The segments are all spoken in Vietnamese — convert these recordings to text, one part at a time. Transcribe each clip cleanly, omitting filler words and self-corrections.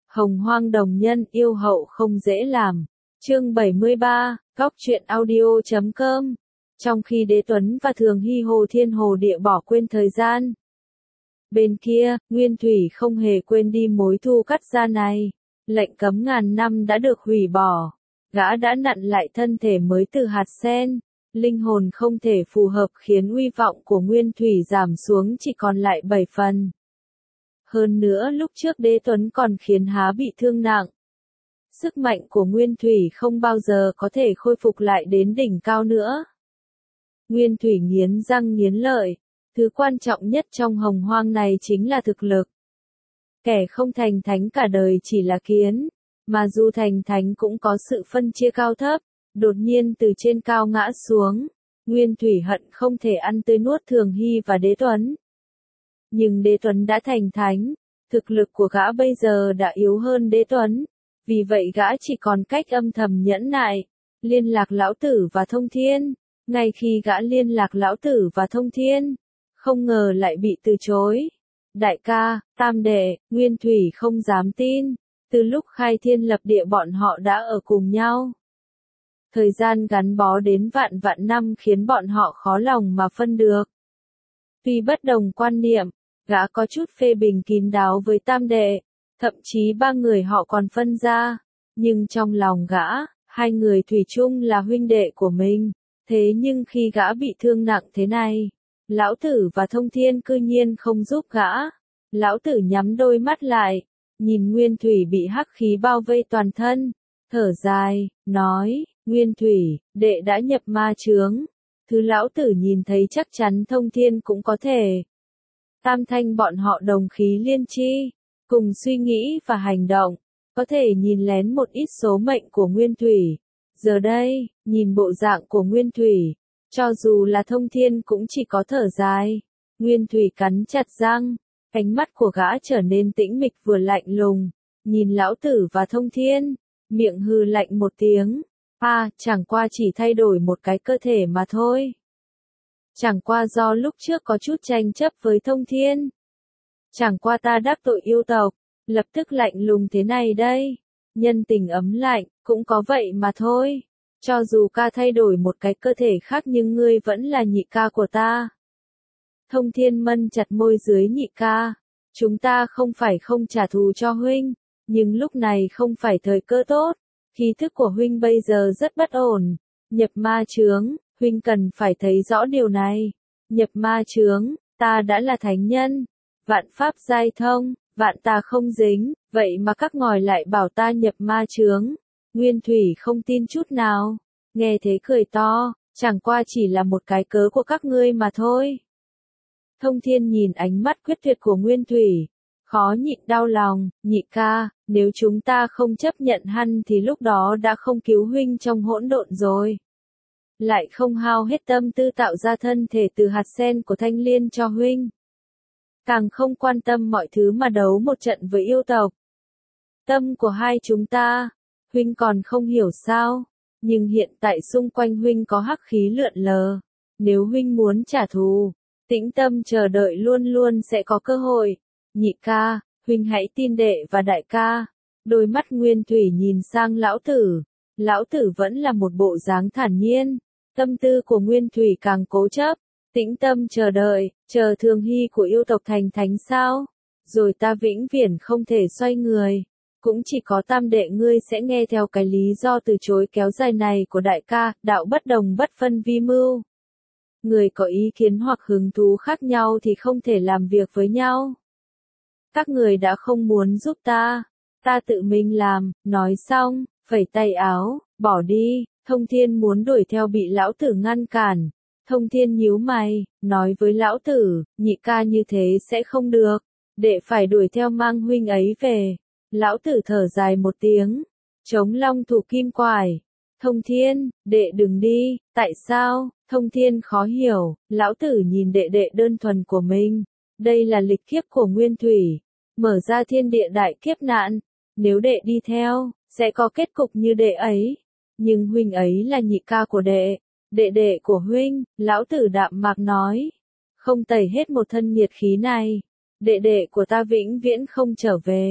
Hồng Hoang đồng nhân yêu hậu không dễ làm. Chương 73, Góc truyện audio.com. Trong khi Đế Tuấn và Thường Hy hồ thiên hồ địa bỏ quên thời gian, bên kia, Nguyên Thủy không hề quên đi mối thù cắt da này. Lệnh cấm ngàn năm đã được hủy bỏ. Gã đã nặn lại thân thể mới từ hạt sen. Linh hồn không thể phù hợp khiến uy vọng của Nguyên Thủy giảm xuống chỉ còn lại 7 phần. Hơn nữa lúc trước Đế Tuấn còn khiến Há bị thương nặng. Sức mạnh của Nguyên Thủy không bao giờ có thể khôi phục lại đến đỉnh cao nữa. Nguyên Thủy nghiến răng nghiến lợi. Thứ quan trọng nhất trong hồng hoang này chính là thực lực. Kẻ không thành thánh cả đời chỉ là kiến, mà dù thành thánh cũng có sự phân chia cao thấp. Đột nhiên từ trên cao ngã xuống, Nguyên Thủy hận không thể ăn tươi nuốt Thường Hy và Đế Tuấn. Nhưng Đế Tuấn đã thành thánh, thực lực của gã bây giờ đã yếu hơn Đế Tuấn, vì vậy gã chỉ còn cách âm thầm nhẫn nại, liên lạc Lão Tử và Thông Thiên. Ngay khi gã liên lạc Lão Tử và Thông Thiên, không ngờ lại bị từ chối. Đại ca, tam đệ, Nguyên Thủy không dám tin, từ lúc khai thiên lập địa bọn họ đã ở cùng nhau. Thời gian gắn bó đến vạn vạn năm khiến bọn họ khó lòng mà phân được. Tuy bất đồng quan niệm, gã có chút phê bình kín đáo với tam đệ, thậm chí ba người họ còn phân ra, nhưng trong lòng gã, hai người thủy chung là huynh đệ của mình. Thế nhưng khi gã bị thương nặng thế này, Lão Tử và Thông Thiên cư nhiên không giúp gã. Lão Tử nhắm đôi mắt lại, nhìn Nguyên Thủy bị hắc khí bao vây toàn thân, thở dài, nói, Nguyên Thủy, đệ đã nhập ma chướng. Thứ Lão Tử nhìn thấy chắc chắn Thông Thiên cũng có thể. Tam thanh bọn họ đồng khí liên chi, cùng suy nghĩ và hành động, có thể nhìn lén một ít số mệnh của Nguyên Thủy. Giờ đây, nhìn bộ dạng của Nguyên Thủy, cho dù là Thông Thiên cũng chỉ có thở dài. Nguyên Thủy cắn chặt răng, ánh mắt của gã trở nên tĩnh mịch vừa lạnh lùng, nhìn Lão Tử và Thông Thiên, miệng hừ lạnh một tiếng. Chẳng qua chỉ thay đổi một cái cơ thể mà thôi. Chẳng qua do lúc trước có chút tranh chấp với Thông Thiên. Chẳng qua ta đắc tội yêu tộc, lập tức lạnh lùng thế này đây. Nhân tình ấm lạnh, cũng có vậy mà thôi. Cho dù ca thay đổi một cái cơ thể khác nhưng ngươi vẫn là nhị ca của ta. Thông Thiên mân chặt môi dưới nhị ca. Chúng ta không phải không trả thù cho huynh, nhưng lúc này không phải thời cơ tốt. Khí thức của huynh bây giờ rất bất ổn. Nhập ma chướng, huynh cần phải thấy rõ điều này. Nhập ma chướng, ta đã là thánh nhân. Vạn pháp giai thông, vạn tà không dính, vậy mà các ngòi lại bảo ta nhập ma chướng. Nguyên Thủy không tin chút nào. Nghe thế cười to, chẳng qua chỉ là một cái cớ của các ngươi mà thôi. Thông Thiên nhìn ánh mắt quyết tuyệt của Nguyên Thủy, khó nhịn đau lòng, nhị ca, nếu chúng ta không chấp nhận hắn thì lúc đó đã không cứu huynh trong hỗn độn rồi. Lại không hao hết tâm tư tạo ra thân thể từ hạt sen của Thanh Liên cho huynh. Càng không quan tâm mọi thứ mà đấu một trận với yêu tộc. Tâm của hai chúng ta, huynh còn không hiểu sao, nhưng hiện tại xung quanh huynh có hắc khí lượn lờ. Nếu huynh muốn trả thù, tĩnh tâm chờ đợi luôn luôn sẽ có cơ hội. Nhị ca, huynh hãy tin đệ và đại ca. Đôi mắt Nguyên Thủy nhìn sang Lão Tử. Lão Tử vẫn là một bộ dáng thản nhiên. Tâm tư của Nguyên Thủy càng cố chấp. Tĩnh tâm chờ đợi, chờ Thường Hy của yêu tộc thành thánh sao? Rồi ta vĩnh viễn không thể xoay người. Cũng chỉ có tam đệ ngươi sẽ nghe theo cái lý do từ chối kéo dài này của đại ca, đạo bất đồng bất phân vi mưu. Người có ý kiến hoặc hứng thú khác nhau thì không thể làm việc với nhau. Các người đã không muốn giúp ta tự mình làm, nói xong, phẩy tay áo, bỏ đi. Thông Thiên muốn đuổi theo bị Lão Tử ngăn cản. Thông Thiên nhíu mày, nói với Lão Tử, nhị ca như thế sẽ không được, đệ phải đuổi theo mang huynh ấy về. Lão Tử thở dài một tiếng, chống long thủ kim quải. Thông Thiên, đệ đừng đi, tại sao? Thông Thiên khó hiểu, Lão Tử nhìn đệ đệ đơn thuần của mình. Đây là lịch kiếp của Nguyên Thủy, mở ra thiên địa đại kiếp nạn. Nếu đệ đi theo, sẽ có kết cục như đệ ấy. Nhưng huynh ấy là nhị ca của đệ, đệ đệ của huynh, Lão Tử đạm mạc nói. Không tẩy hết một thân nhiệt khí này, đệ đệ của ta vĩnh viễn không trở về.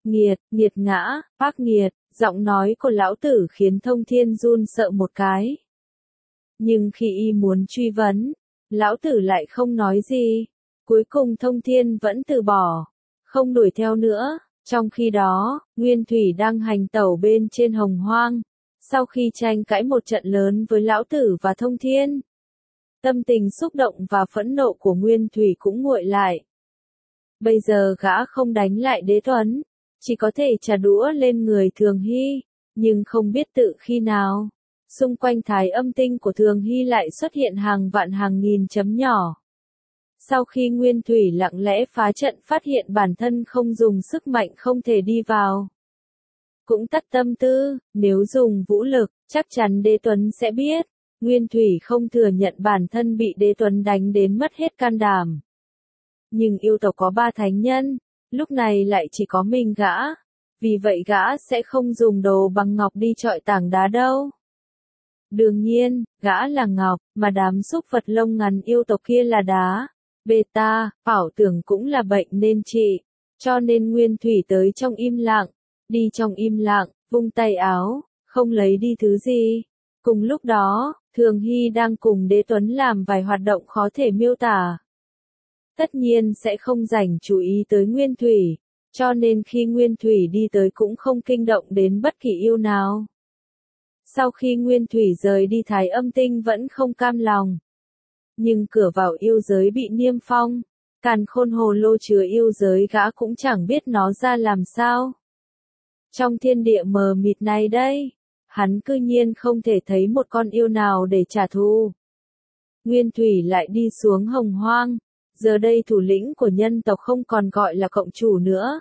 nghiệt ngã, bác nghiệt, giọng nói của lão tử khiến Thông Thiên run sợ một cái. Nhưng khi y muốn truy vấn, lão tử lại không nói gì. Cuối cùng Thông Thiên vẫn từ bỏ, không đuổi theo nữa. Trong khi đó, Nguyên Thủy đang hành tẩu bên trên Hồng Hoang. Sau khi tranh cãi một trận lớn với lão tử và Thông Thiên, tâm tình xúc động và phẫn nộ của Nguyên Thủy cũng nguội lại. Bây giờ gã không đánh lại Đế Tuấn, chỉ có thể trả đũa lên người Thường Hy, nhưng không biết tự khi nào, xung quanh thái âm tinh của Thường Hy lại xuất hiện hàng vạn hàng nghìn chấm nhỏ. Sau khi Nguyên Thủy lặng lẽ phá trận phát hiện bản thân không dùng sức mạnh không thể đi vào, cũng tắt tâm tư, nếu dùng vũ lực, chắc chắn Đế Tuấn sẽ biết. Nguyên Thủy không thừa nhận bản thân bị Đế Tuấn đánh đến mất hết can đảm. Nhưng yêu tộc có 3 thánh nhân, lúc này lại chỉ có mình gã, vì vậy gã sẽ không dùng đồ bằng ngọc đi chọi tảng đá đâu. Đương nhiên, gã là ngọc, mà đám súc vật lông ngắn yêu tộc kia là đá. Beta, ảo tưởng cũng là bệnh nên trị, cho nên Nguyên Thủy tới trong im lặng, đi trong im lặng, vung tay áo, không lấy đi thứ gì. Cùng lúc đó, Thường Hy đang cùng Đế Tuấn làm vài hoạt động khó thể miêu tả. Tất nhiên sẽ không dành chú ý tới Nguyên Thủy, cho nên khi Nguyên Thủy đi tới cũng không kinh động đến bất kỳ yêu nào. Sau khi Nguyên Thủy rời đi Thái Âm Tinh vẫn không cam lòng. Nhưng cửa vào yêu giới bị niêm phong, càn khôn hồ lô chứa yêu giới gã cũng chẳng biết nó ra làm sao. Trong thiên địa mờ mịt này đây, hắn cư nhiên không thể thấy một con yêu nào để trả thù. Nguyên Thủy lại đi xuống Hồng Hoang, giờ đây thủ lĩnh của nhân tộc không còn gọi là cộng chủ nữa,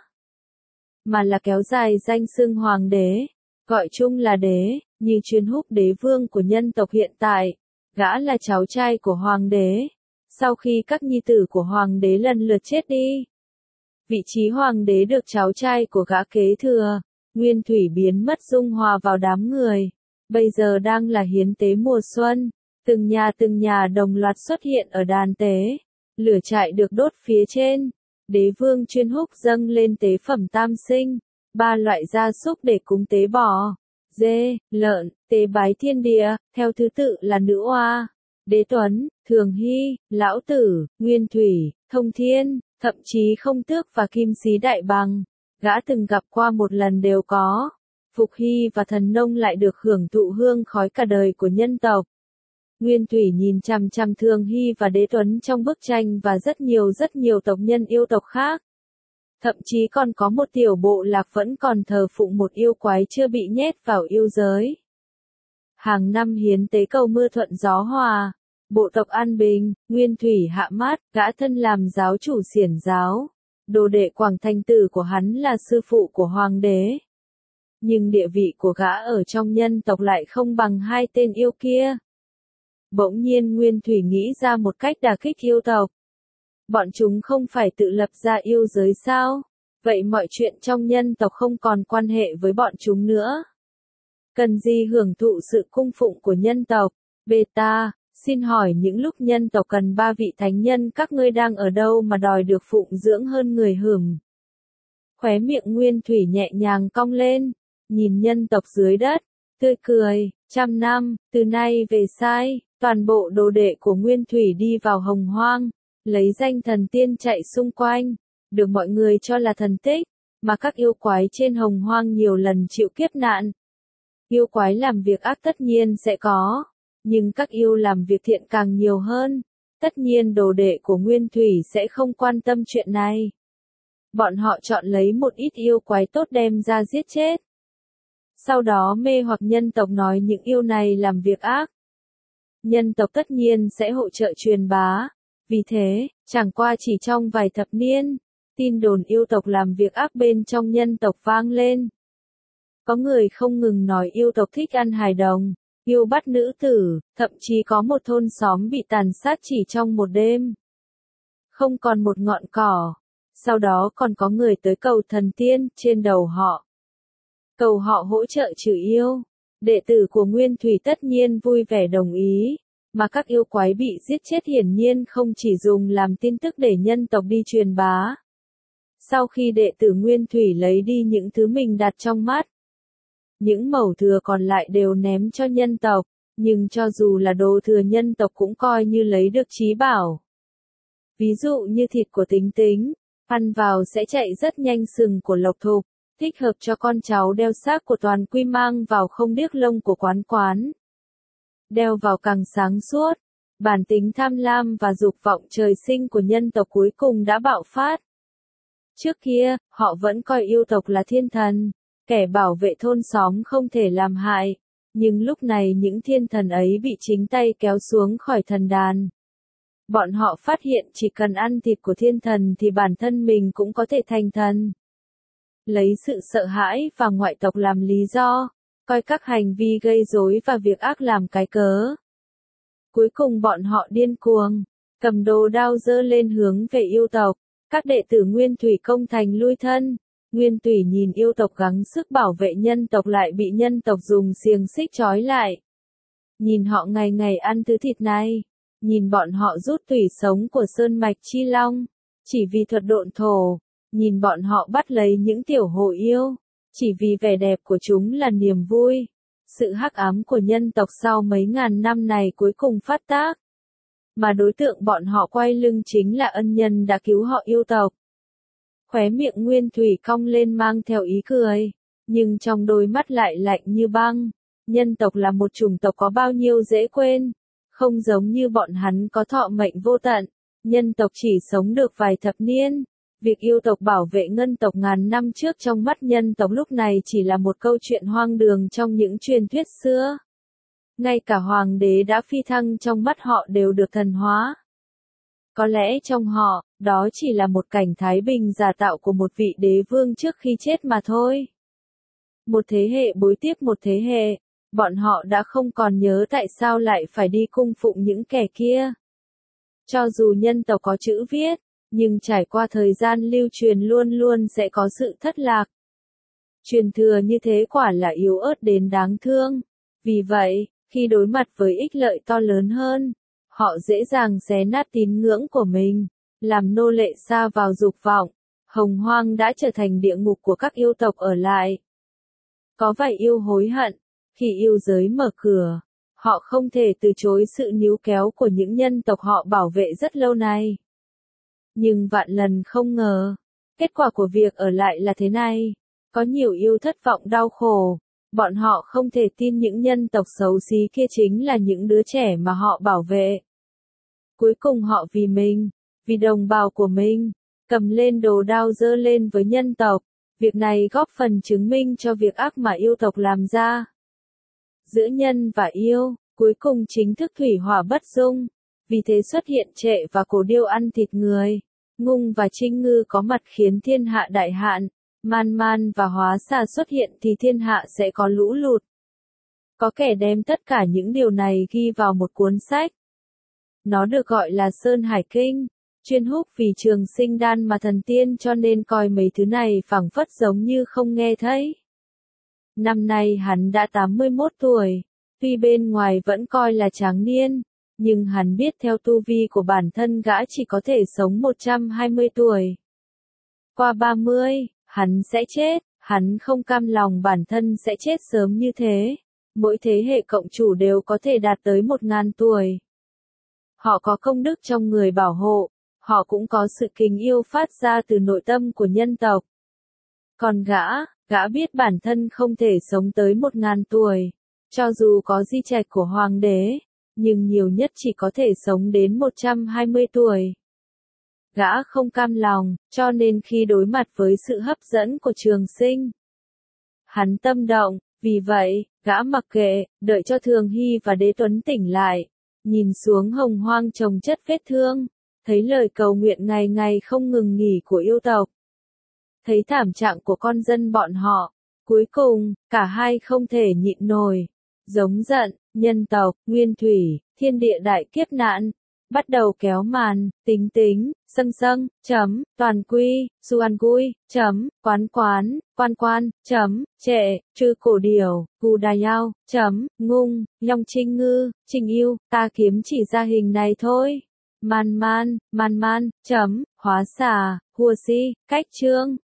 mà là kéo dài danh xưng hoàng đế, gọi chung là đế, như Chuyên Húc đế vương của nhân tộc hiện tại. Gã là cháu trai của hoàng đế. Sau khi các nhi tử của hoàng đế lần lượt chết đi, vị trí hoàng đế được cháu trai của gã kế thừa. Nguyên Thủy biến mất dung hòa vào đám người. Bây giờ đang là hiến tế mùa xuân, từng nhà đồng loạt xuất hiện ở đàn tế. Lửa trại được đốt phía trên. Đế vương Chuyên Húc dâng lên tế phẩm tam sinh, 3 loại gia súc để cúng tế bò, dê, lợn, tế bái thiên địa, theo thứ tự là nữ oa, Đế Tuấn, Thường Hy, Lão Tử, Nguyên Thủy, Thông Thiên, thậm chí Không Tước và Kim Sĩ Đại Bằng. Gã từng gặp qua một lần đều có. Phục Hy và Thần Nông lại được hưởng thụ hương khói cả đời của nhân tộc. Nguyên Thủy nhìn chằm chằm Thường Hy và Đế Tuấn trong bức tranh và rất nhiều tộc nhân yêu tộc khác. Thậm chí còn có một tiểu bộ lạc vẫn còn thờ phụng một yêu quái chưa bị nhét vào yêu giới. Hàng năm hiến tế cầu mưa thuận gió hòa, bộ tộc an bình. Nguyên Thủy hạ mát, gã thân làm giáo chủ xiển giáo. Đồ đệ Quảng Thành Tử của hắn là sư phụ của hoàng đế. Nhưng địa vị của gã ở trong nhân tộc lại không bằng 2 tên yêu kia. Bỗng nhiên Nguyên Thủy nghĩ ra một cách đả kích yêu tộc. Bọn chúng không phải tự lập ra yêu giới sao? Vậy mọi chuyện trong nhân tộc không còn quan hệ với bọn chúng nữa. Cần gì hưởng thụ sự cung phụng của nhân tộc? Beta, xin hỏi những lúc nhân tộc cần 3 vị thánh nhân các ngươi đang ở đâu mà đòi được phụng dưỡng hơn người hửm? Khóe miệng Nguyên Thủy nhẹ nhàng cong lên, nhìn nhân tộc dưới đất, tươi cười. 100 năm, từ nay về sai, toàn bộ đồ đệ của Nguyên Thủy đi vào Hồng Hoang, lấy danh thần tiên chạy xung quanh, được mọi người cho là thần tích, mà các yêu quái trên Hồng Hoang nhiều lần chịu kiếp nạn. Yêu quái làm việc ác tất nhiên sẽ có, nhưng các yêu làm việc thiện càng nhiều hơn. Tất nhiên đồ đệ của Nguyên Thủy sẽ không quan tâm chuyện này. Bọn họ chọn lấy một ít yêu quái tốt đem ra giết chết. Sau đó mê hoặc nhân tộc nói những yêu này làm việc ác. Nhân tộc tất nhiên sẽ hỗ trợ truyền bá. Vì thế, chẳng qua chỉ trong vài thập niên, tin đồn yêu tộc làm việc ác bên trong nhân tộc vang lên. Có người không ngừng nói yêu tộc thích ăn hài đồng, yêu bắt nữ tử, thậm chí có một thôn xóm bị tàn sát chỉ trong một đêm. Không còn một ngọn cỏ. Sau đó còn có người tới cầu thần tiên trên đầu họ. Cầu họ hỗ trợ trừ yêu. Đệ tử của Nguyên Thủy tất nhiên vui vẻ đồng ý. Mà các yêu quái bị giết chết hiển nhiên không chỉ dùng làm tin tức để nhân tộc đi truyền bá. Sau khi đệ tử Nguyên Thủy lấy đi những thứ mình đặt trong mắt, những mẩu thừa còn lại đều ném cho nhân tộc, nhưng cho dù là đồ thừa nhân tộc cũng coi như lấy được trí bảo. Ví dụ như thịt của Tính Tính, ăn vào sẽ chạy rất nhanh, sừng của Lộc Thục, thích hợp cho con cháu đeo, xác của Toàn Quy mang vào không điếc, lông của Quán Quán đeo vào càng sáng suốt. Bản tính tham lam và dục vọng trời sinh của nhân tộc cuối cùng đã bạo phát. Trước kia, họ vẫn coi yêu tộc là thiên thần, kẻ bảo vệ thôn xóm không thể làm hại, nhưng lúc này những thiên thần ấy bị chính tay kéo xuống khỏi thần đàn. Bọn họ phát hiện chỉ cần ăn thịt của thiên thần thì bản thân mình cũng có thể thành thần. Lấy sự sợ hãi và ngoại tộc làm lý do, coi các hành vi gây rối và việc ác làm cái cớ. Cuối cùng bọn họ điên cuồng, cầm đồ đao giơ lên hướng về yêu tộc. Các đệ tử Nguyên Thủy công thành lui thân. Nguyên Thủy nhìn yêu tộc gắng sức bảo vệ nhân tộc lại bị nhân tộc dùng xiềng xích trói lại. Nhìn họ ngày ngày ăn thứ thịt này. Nhìn bọn họ rút tủy sống của sơn mạch chi long, chỉ vì thuật độn thổ. Nhìn bọn họ bắt lấy những tiểu hồ yêu, chỉ vì vẻ đẹp của chúng là niềm vui. Sự hắc ám của nhân tộc sau mấy ngàn năm này cuối cùng phát tác. Mà đối tượng bọn họ quay lưng chính là ân nhân đã cứu họ, yêu tộc. Khóe miệng Nguyên Thủy cong lên mang theo ý cười, nhưng trong đôi mắt lại lạnh như băng. Nhân tộc là một chủng tộc có bao nhiêu dễ quên, không giống như bọn hắn có thọ mệnh vô tận. Nhân tộc chỉ sống được vài thập niên. Việc yêu tộc bảo vệ ngân tộc ngàn năm trước trong mắt nhân tộc lúc này chỉ là một câu chuyện hoang đường trong những truyền thuyết xưa. Ngay cả hoàng đế đã phi thăng trong mắt họ đều được thần hóa. Có lẽ trong họ, đó chỉ là một cảnh thái bình giả tạo của một vị đế vương trước khi chết mà thôi. Một thế hệ bối tiếp một thế hệ, bọn họ đã không còn nhớ tại sao lại phải đi cung phụng những kẻ kia. Cho dù nhân tộc có chữ viết, nhưng trải qua thời gian lưu truyền luôn luôn sẽ có sự thất lạc. Truyền thừa như thế quả là yếu ớt đến đáng thương. Vì vậy, khi đối mặt với ích lợi to lớn hơn, họ dễ dàng xé nát tín ngưỡng của mình, làm nô lệ sa vào dục vọng. Hồng Hoang đã trở thành địa ngục của các yêu tộc ở lại. Có vài yêu hối hận, khi yêu giới mở cửa, họ không thể từ chối sự níu kéo của những nhân tộc họ bảo vệ rất lâu nay. Nhưng vạn lần không ngờ, kết quả của việc ở lại là thế này. Có nhiều yêu thất vọng đau khổ. Bọn họ không thể tin những nhân tộc xấu xí kia chính là những đứa trẻ mà họ bảo vệ. Cuối cùng họ vì mình, vì đồng bào của mình, cầm lên đồ đao giơ lên với nhân tộc. Việc này góp phần chứng minh cho việc ác mà yêu tộc làm ra. Giữa nhân và yêu, cuối cùng chính thức thủy hỏa bất dung. Vì thế xuất hiện Trệ và Cổ Điêu ăn thịt người. Ngung và Trinh Ngư có mặt khiến thiên hạ đại hạn. Man Man và Hóa Xà xuất hiện thì thiên hạ sẽ có lũ lụt. Có kẻ đem tất cả những điều này ghi vào một cuốn sách. Nó được gọi là Sơn Hải Kinh, chuyên húc vì trường sinh đan mà thần tiên, cho nên coi mấy thứ này phảng phất giống như không nghe thấy. Năm nay hắn đã 81 tuổi, tuy bên ngoài vẫn coi là tráng niên, nhưng hắn biết theo tu vi của bản thân gã chỉ có thể sống 120 tuổi. Qua 30, hắn sẽ chết, hắn không cam lòng bản thân sẽ chết sớm như thế. Mỗi thế hệ cộng chủ đều có thể đạt tới 1000 tuổi. Họ có công đức trong người bảo hộ, họ cũng có sự kính yêu phát ra từ nội tâm của nhân tộc. Còn gã biết bản thân không thể sống tới 1000 tuổi, cho dù có di trạch của hoàng đế, nhưng nhiều nhất chỉ có thể sống đến 120 tuổi. Gã không cam lòng, cho nên khi đối mặt với sự hấp dẫn của trường sinh, hắn tâm động, vì vậy, gã mặc kệ, đợi cho Thường Hy và Đế Tuấn tỉnh lại, nhìn xuống Hồng Hoang chồng chất vết thương, thấy lời cầu nguyện ngày ngày không ngừng nghỉ của yêu tộc, thấy thảm trạng của con dân bọn họ, cuối cùng, cả hai không thể nhịn nổi, giống giận, nhân tộc, Nguyên Thủy, thiên địa đại kiếp nạn, bắt đầu kéo màn. Tính Tính, Sâng Sâng, Toàn Quy, Suan Gui, Quán Quán, Quan Quan, Trệ, Trư Cổ Điểu, Gu Đà Yao, Ngung, Long Trinh Ngư, Trình Yêu, ta kiếm chỉ ra hình này thôi. Man Man, hóa xà, hùa si, cách chương.